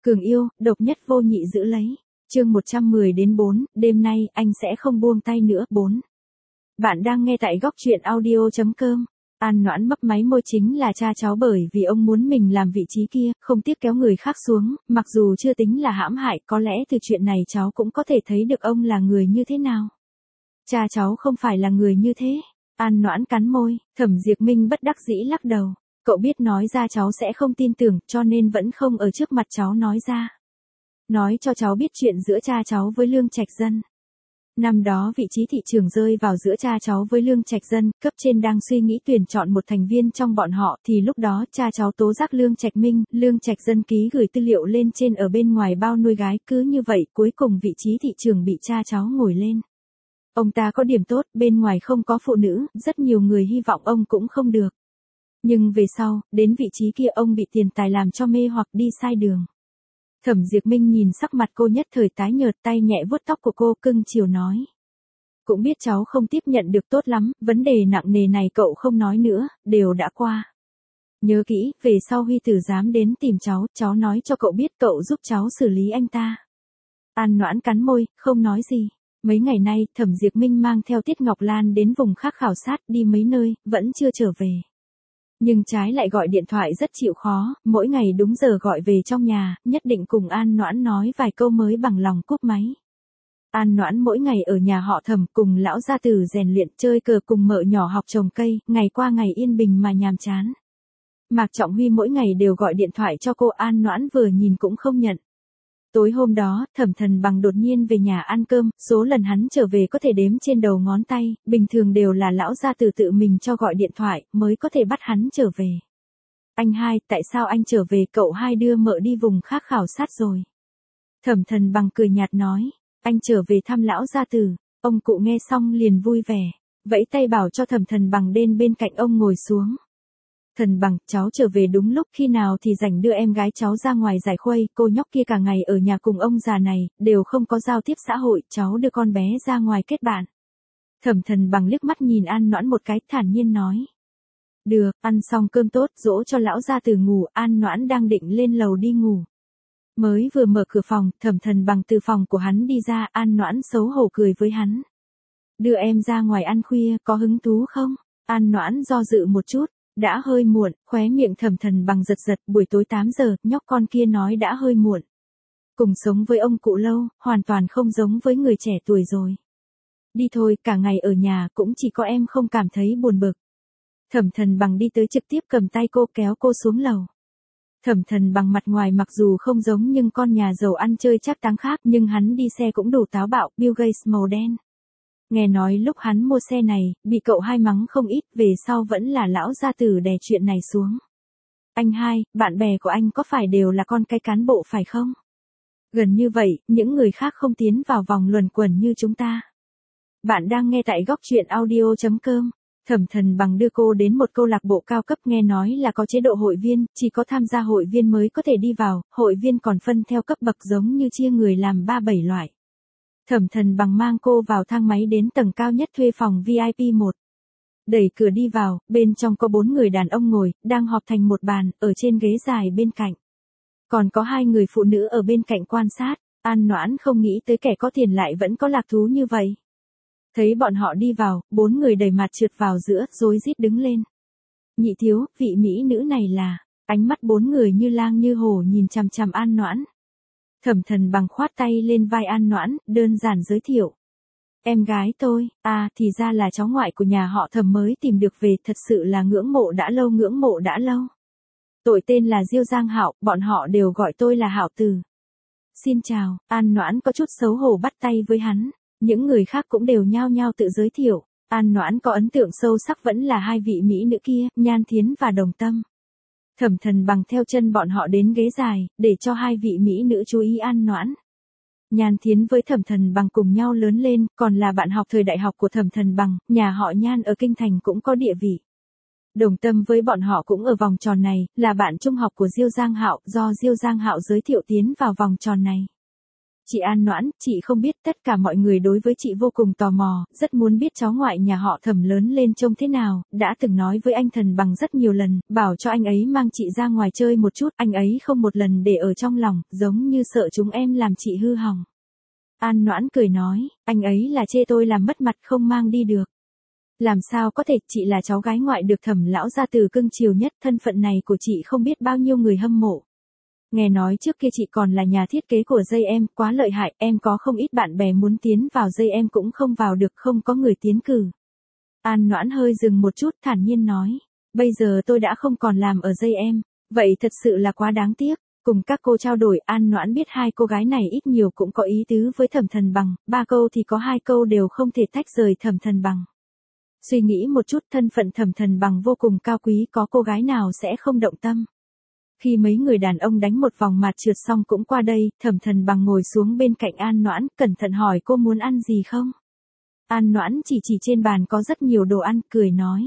Cường yêu, độc nhất vô nhị giữ lấy. Chương 110-4, đêm nay anh sẽ không buông tay nữa. 4. Bạn đang nghe tại góc truyện audio.com. An Noãn mấp máy môi, chính là cha cháu, bởi vì ông muốn mình làm vị trí kia, không tiếc kéo người khác xuống, mặc dù chưa tính là hãm hại, có lẽ từ chuyện này cháu cũng có thể thấy được ông là người như thế nào. Cha cháu không phải là người như thế. An Noãn cắn môi, Thẩm Diệp Minh bất đắc dĩ lắc đầu. Cậu biết nói ra cháu sẽ không tin tưởng, cho nên vẫn không ở trước mặt cháu nói ra. Nói cho cháu biết chuyện giữa cha cháu với Lương Trạch Dân. Năm đó vị trí thị trường rơi vào giữa cha cháu với Lương Trạch Dân, cấp trên đang suy nghĩ tuyển chọn một thành viên trong bọn họ, thì lúc đó cha cháu tố giác Lương Trạch Minh, Lương Trạch Dân ký gửi tư liệu lên trên ở bên ngoài bao nuôi gái, cứ như vậy cuối cùng vị trí thị trường bị cha cháu ngồi lên. Ông ta có điểm tốt, bên ngoài không có phụ nữ, rất nhiều người hy vọng ông cũng không được. Nhưng về sau, đến vị trí kia ông bị tiền tài làm cho mê hoặc đi sai đường. Thẩm Diệp Minh nhìn sắc mặt cô nhất thời tái nhợt, tay nhẹ vuốt tóc của cô, cưng chiều nói. Cũng biết cháu không tiếp nhận được tốt lắm, vấn đề nặng nề này cậu không nói nữa, đều đã qua. Nhớ kỹ, về sau Huy Tử dám đến tìm cháu nói cho cậu biết cậu giúp cháu xử lý anh ta. An Noãn cắn môi, không nói gì. Mấy ngày nay, Thẩm Diệp Minh mang theo Tiết Ngọc Lan đến vùng khác khảo sát, đi mấy nơi, vẫn chưa trở về. Nhưng trái lại gọi điện thoại rất chịu khó, mỗi ngày đúng giờ gọi về trong nhà, nhất định cùng An Noãn nói vài câu mới bằng lòng cúp máy. An Noãn mỗi ngày ở nhà họ Thẩm cùng lão gia tử rèn luyện, chơi cờ, cùng mợ nhỏ học trồng cây, ngày qua ngày yên bình mà nhàm chán. Mạc Trọng Huy mỗi ngày đều gọi điện thoại cho cô, An Noãn vừa nhìn cũng không nhận. Tối hôm đó, Thẩm Thần Bằng đột nhiên về nhà ăn cơm, số lần hắn trở về có thể đếm trên đầu ngón tay, bình thường đều là lão gia tử tự mình cho gọi điện thoại, mới có thể bắt hắn trở về. Anh hai, tại sao anh trở về, cậu hai đưa mợ đi vùng khác khảo sát rồi. Thẩm Thần Bằng cười nhạt nói, anh trở về thăm lão gia tử. Ông cụ nghe xong liền vui vẻ, vẫy tay bảo cho Thẩm Thần Bằng đến bên cạnh ông ngồi xuống. Thần Bằng, cháu trở về đúng lúc, khi nào thì rảnh đưa em gái cháu ra ngoài giải khuây, cô nhóc kia cả ngày ở nhà cùng ông già này, đều không có giao tiếp xã hội, cháu đưa con bé ra ngoài kết bạn. Thẩm Thần Bằng liếc mắt nhìn An Noãn một cái, thản nhiên nói. Được, ăn xong cơm tốt, dỗ cho lão gia tử ngủ, An Noãn đang định lên lầu đi ngủ. Mới vừa mở cửa phòng, Thẩm Thần Bằng từ phòng của hắn đi ra, An Noãn xấu hổ cười với hắn. Đưa em ra ngoài ăn khuya, có hứng thú không? An Noãn do dự một chút. Đã hơi muộn, khóe miệng Thẩm Thần Bằng giật giật, buổi tối 8 giờ, nhóc con kia nói đã hơi muộn. Cùng sống với ông cụ lâu, hoàn toàn không giống với người trẻ tuổi rồi. Đi thôi, cả ngày ở nhà cũng chỉ có em không cảm thấy buồn bực. Thẩm Thần Bằng đi tới trực tiếp cầm tay cô, kéo cô xuống lầu. Thẩm Thần Bằng mặt ngoài mặc dù không giống nhưng con nhà giàu ăn chơi chắc táng khác, nhưng hắn đi xe cũng đủ táo bạo, Bill Gates màu đen. Nghe nói lúc hắn mua xe này, bị cậu hai mắng không ít, về sau vẫn là lão gia tử đè chuyện này xuống. Anh hai, bạn bè của anh có phải đều là con cái cán bộ phải không? Gần như vậy, những người khác không tiến vào vòng luẩn quẩn như chúng ta. Bạn đang nghe tại góc truyện audio.com. Thẩm Thần Bằng đưa cô đến một câu lạc bộ cao cấp, nghe nói là có chế độ hội viên, chỉ có tham gia hội viên mới có thể đi vào, hội viên còn phân theo cấp bậc giống như chia người làm 3-7 loại. Thẩm Thần Bằng mang cô vào thang máy đến tầng cao nhất, thuê phòng VIP 1. Đẩy cửa đi vào, bên trong có 4 người đàn ông ngồi, đang họp thành một bàn, ở trên ghế dài bên cạnh. Còn có 2 người phụ nữ ở bên cạnh quan sát, An Noãn không nghĩ tới kẻ có tiền lại vẫn có lạc thú như vậy. Thấy bọn họ đi vào, 4 người đầy mặt trượt vào giữa, rối rít đứng lên. Nhị thiếu, vị mỹ nữ này là, ánh mắt 4 người như lang như hổ nhìn chằm chằm An Noãn. Thẩm Thần Bằng khoát tay lên vai An Noãn, đơn giản giới thiệu. Em gái tôi, thì ra là cháu ngoại của nhà họ Thẩm mới tìm được về, thật sự là ngưỡng mộ đã lâu. Tôi tên là Diêu Giang Hạo, bọn họ đều gọi tôi là Hạo Tử. Xin chào, An Noãn có chút xấu hổ bắt tay với hắn, những người khác cũng đều nhao nhao tự giới thiệu. An Noãn có ấn tượng sâu sắc vẫn là 2 vị mỹ nữ kia, Nhan Thiến và Đồng Tâm. Thẩm Thần Bằng theo chân bọn họ đến ghế dài, để cho 2 vị mỹ nữ chú ý An Noãn. Nhan Thiến với Thẩm Thần Bằng cùng nhau lớn lên, còn là bạn học thời đại học của Thẩm Thần Bằng, nhà họ Nhan ở Kinh Thành cũng có địa vị. Đồng Tâm với bọn họ cũng ở vòng tròn này, là bạn trung học của Diêu Giang Hạo, do Diêu Giang Hạo giới thiệu tiến vào vòng tròn này. Chị An Noãn, chị không biết tất cả mọi người đối với chị vô cùng tò mò, rất muốn biết cháu ngoại nhà họ Thẩm lớn lên trông thế nào, đã từng nói với anh Thần Bằng rất nhiều lần, bảo cho anh ấy mang chị ra ngoài chơi một chút, anh ấy không một lần để ở trong lòng, giống như sợ chúng em làm chị hư hỏng. An Noãn cười nói, anh ấy là chê tôi làm mất mặt không mang đi được. Làm sao có thể, chị là cháu gái ngoại được Thẩm lão gia từ cưng chiều nhất, thân phận này của chị không biết bao nhiêu người hâm mộ. Nghe nói trước kia chị còn là nhà thiết kế của dây em, quá lợi hại, em có không ít bạn bè muốn tiến vào dây em cũng không vào được, không có người tiến cử. An Noãn hơi dừng một chút, thản nhiên nói, bây giờ tôi đã không còn làm ở dây em, vậy thật sự là quá đáng tiếc. Cùng các cô trao đổi, An Noãn biết hai cô gái này ít nhiều cũng có ý tứ với Thẩm Thần Bằng, 3 câu thì có 2 câu đều không thể tách rời Thẩm Thần Bằng. Suy nghĩ một chút, thân phận Thẩm Thần Bằng vô cùng cao quý, có cô gái nào sẽ không động tâm. Khi mấy người đàn ông đánh một vòng mạt trượt xong cũng qua đây, Thẩm Thần Bằng ngồi xuống bên cạnh An Noãn, cẩn thận hỏi cô muốn ăn gì không? An Noãn chỉ trên bàn có rất nhiều đồ ăn, cười nói.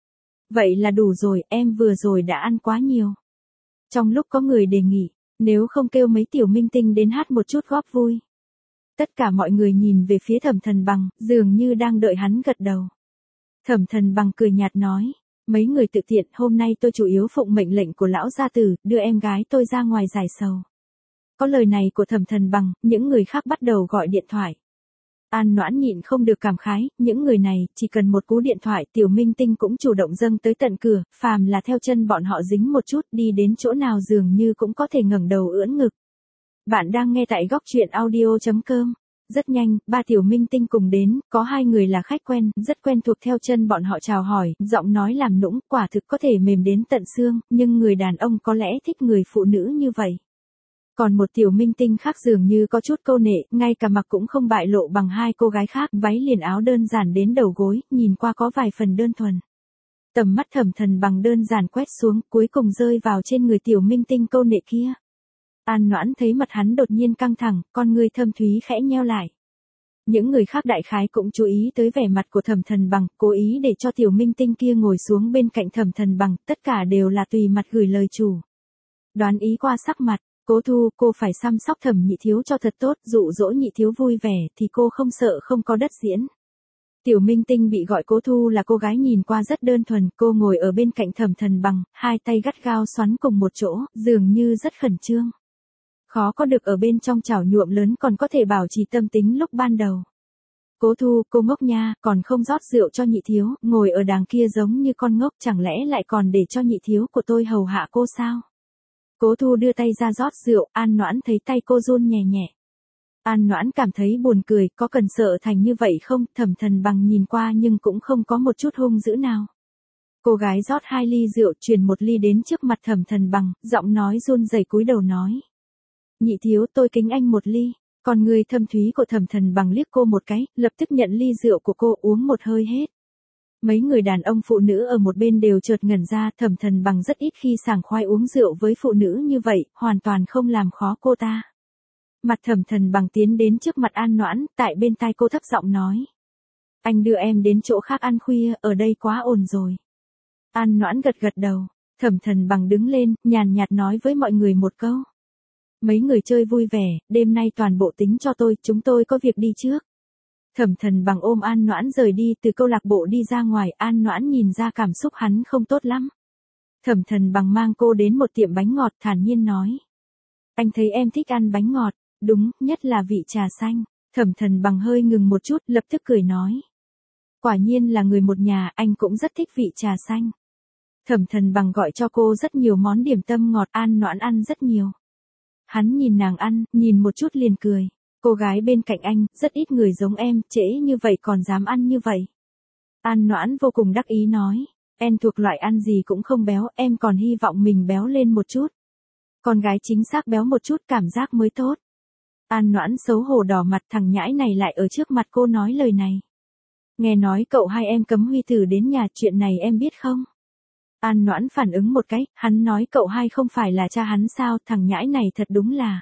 Vậy là đủ rồi, em vừa rồi đã ăn quá nhiều. Trong lúc có người đề nghị, nếu không kêu mấy tiểu minh tinh đến hát một chút góp vui. Tất cả mọi người nhìn về phía Thẩm Thần Bằng, dường như đang đợi hắn gật đầu. Thẩm Thần Bằng cười nhạt nói. Mấy người tự tiện, hôm nay tôi chủ yếu phụng mệnh lệnh của lão gia tử, đưa em gái tôi ra ngoài giải sầu. Có lời này của Thẩm Thần Bằng, những người khác bắt đầu gọi điện thoại. An Noãn nhịn không được cảm khái, những người này, chỉ cần một cú điện thoại tiểu minh tinh cũng chủ động dâng tới tận cửa, phàm là theo chân bọn họ dính một chút đi đến chỗ nào dường như cũng có thể ngẩng đầu ưỡn ngực. Bạn đang nghe tại góc truyện audio.com. Rất nhanh, 3 tiểu minh tinh cùng đến, có 2 người là khách quen, rất quen thuộc theo chân bọn họ chào hỏi, giọng nói làm nũng, quả thực có thể mềm đến tận xương, nhưng người đàn ông có lẽ thích người phụ nữ như vậy. Còn một tiểu minh tinh khác dường như có chút câu nệ, ngay cả mặc cũng không bại lộ bằng 2 cô gái khác, váy liền áo đơn giản đến đầu gối, nhìn qua có vài phần đơn thuần. Tầm mắt Thẩm Thần Bằng đơn giản quét xuống, cuối cùng rơi vào trên người tiểu minh tinh câu nệ kia. An Noãn thấy mặt hắn đột nhiên căng thẳng, con ngươi thâm thúy khẽ nheo lại. Những người khác đại khái cũng chú ý tới vẻ mặt của Thẩm Thần Bằng, cố ý để cho tiểu minh tinh kia ngồi xuống bên cạnh Thẩm Thần Bằng, tất cả đều là tùy mặt gửi lời chủ. Đoán ý qua sắc mặt, Cố Thu, cô phải chăm sóc Thẩm nhị thiếu cho thật tốt, dụ dỗ nhị thiếu vui vẻ thì cô không sợ không có đất diễn. Tiểu minh tinh bị gọi Cố Thu là cô gái nhìn qua rất đơn thuần, cô ngồi ở bên cạnh Thẩm Thần Bằng, 2 tay gắt gao xoắn cùng một chỗ, dường như rất khẩn trương. Khó có được ở bên trong chảo nhuộm lớn còn có thể bảo trì tâm tính lúc ban đầu. Cố Thu, cô ngốc nha, còn không rót rượu cho nhị thiếu, ngồi ở đàng kia giống như con ngốc, chẳng lẽ lại còn để cho nhị thiếu của tôi hầu hạ cô sao? Cố Thu đưa tay ra rót rượu, An Noãn thấy tay cô run nhẹ nhẹ. An Noãn cảm thấy buồn cười, có cần sợ thành như vậy không? Thẩm Thần Bằng nhìn qua nhưng cũng không có một chút hung dữ nào. Cô gái rót 2 ly rượu, truyền 1 ly đến trước mặt Thẩm Thần Bằng, giọng nói run rẩy cúi đầu nói. Nhị thiếu, tôi kính anh 1 ly. Còn người thâm thúy của Thẩm Thần Bằng liếc cô một cái, lập tức nhận ly rượu của cô, uống một hơi hết. Mấy người đàn ông phụ nữ ở một bên đều chợt ngẩn ra, Thẩm Thần Bằng rất ít khi sảng khoái uống rượu với phụ nữ như vậy, hoàn toàn không làm khó cô ta. Mặt Thẩm Thần Bằng tiến đến trước mặt An Noãn, tại bên tai cô thấp giọng nói. Anh đưa em đến chỗ khác ăn khuya, ở đây quá ồn rồi. An Noãn gật gật đầu, Thẩm Thần Bằng đứng lên, nhàn nhạt nói với mọi người một câu. Mấy người chơi vui vẻ, đêm nay toàn bộ tính cho tôi, chúng tôi có việc đi trước. Thẩm Thần Bằng ôm An Noãn rời đi, từ câu lạc bộ đi ra ngoài, An Noãn nhìn ra cảm xúc hắn không tốt lắm. Thẩm Thần Bằng mang cô đến một tiệm bánh ngọt, thản nhiên nói. Anh thấy em thích ăn bánh ngọt, đúng, nhất là vị trà xanh. Thẩm Thần Bằng hơi ngừng một chút, lập tức cười nói. Quả nhiên là người một nhà, anh cũng rất thích vị trà xanh. Thẩm Thần Bằng gọi cho cô rất nhiều món điểm tâm ngọt, An Noãn ăn rất nhiều. Hắn nhìn nàng ăn, nhìn một chút liền cười. Cô gái bên cạnh anh, rất ít người giống em, trễ như vậy còn dám ăn như vậy. An Noãn vô cùng đắc ý nói. Em thuộc loại ăn gì cũng không béo, em còn hy vọng mình béo lên một chút. Con gái chính xác béo một chút cảm giác mới tốt. An Noãn xấu hổ đỏ mặt, thằng nhãi này lại ở trước mặt cô nói lời này. Nghe nói cậu hai em cấm Huy Tử đến nhà, chuyện này em biết không? An Noãn phản ứng một cái, hắn nói cậu hai không phải là cha hắn sao, thằng nhãi này thật đúng là.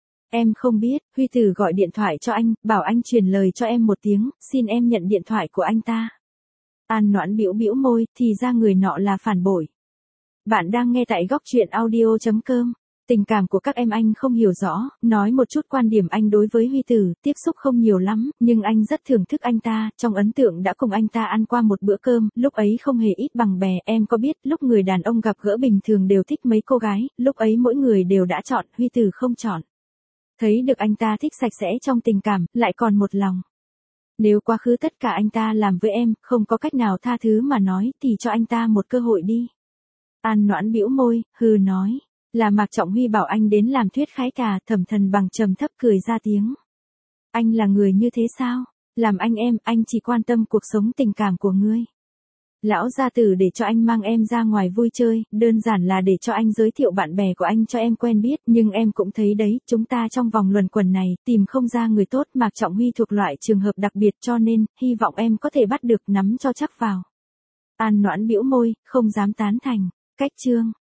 Em không biết, Huy Tử gọi điện thoại cho anh, bảo anh truyền lời cho em một tiếng, xin em nhận điện thoại của anh ta. An Noãn bĩu bĩu môi, thì ra người nọ là phản bội. Bạn đang nghe tại góc truyện audio.com. Tình cảm của các em anh không hiểu rõ, nói một chút quan điểm anh đối với Huy Tử, tiếp xúc không nhiều lắm, nhưng anh rất thưởng thức anh ta, trong ấn tượng đã cùng anh ta ăn qua một bữa cơm, lúc ấy không hề ít bằng bè, em có biết, lúc người đàn ông gặp gỡ bình thường đều thích mấy cô gái, lúc ấy mỗi người đều đã chọn, Huy Tử không chọn. Thấy được anh ta thích sạch sẽ trong tình cảm, lại còn một lòng. Nếu quá khứ tất cả anh ta làm với em, không có cách nào tha thứ mà nói, thì cho anh ta một cơ hội đi. An Noãn bĩu môi, hừ nói. Là Mạc Trọng Huy bảo anh đến làm thuyết khái cả, Thẩm Thần Bằng trầm thấp cười ra tiếng. Anh là người như thế sao? Làm anh chỉ quan tâm cuộc sống tình cảm của ngươi. Lão gia tử để cho anh mang em ra ngoài vui chơi, đơn giản là để cho anh giới thiệu bạn bè của anh cho em quen biết, nhưng em cũng thấy đấy, chúng ta trong vòng luẩn quẩn này, tìm không ra người tốt, Mạc Trọng Huy thuộc loại trường hợp đặc biệt cho nên, hy vọng em có thể bắt được nắm cho chắc vào. An Noãn bĩu môi, không dám tán thành. Cách chương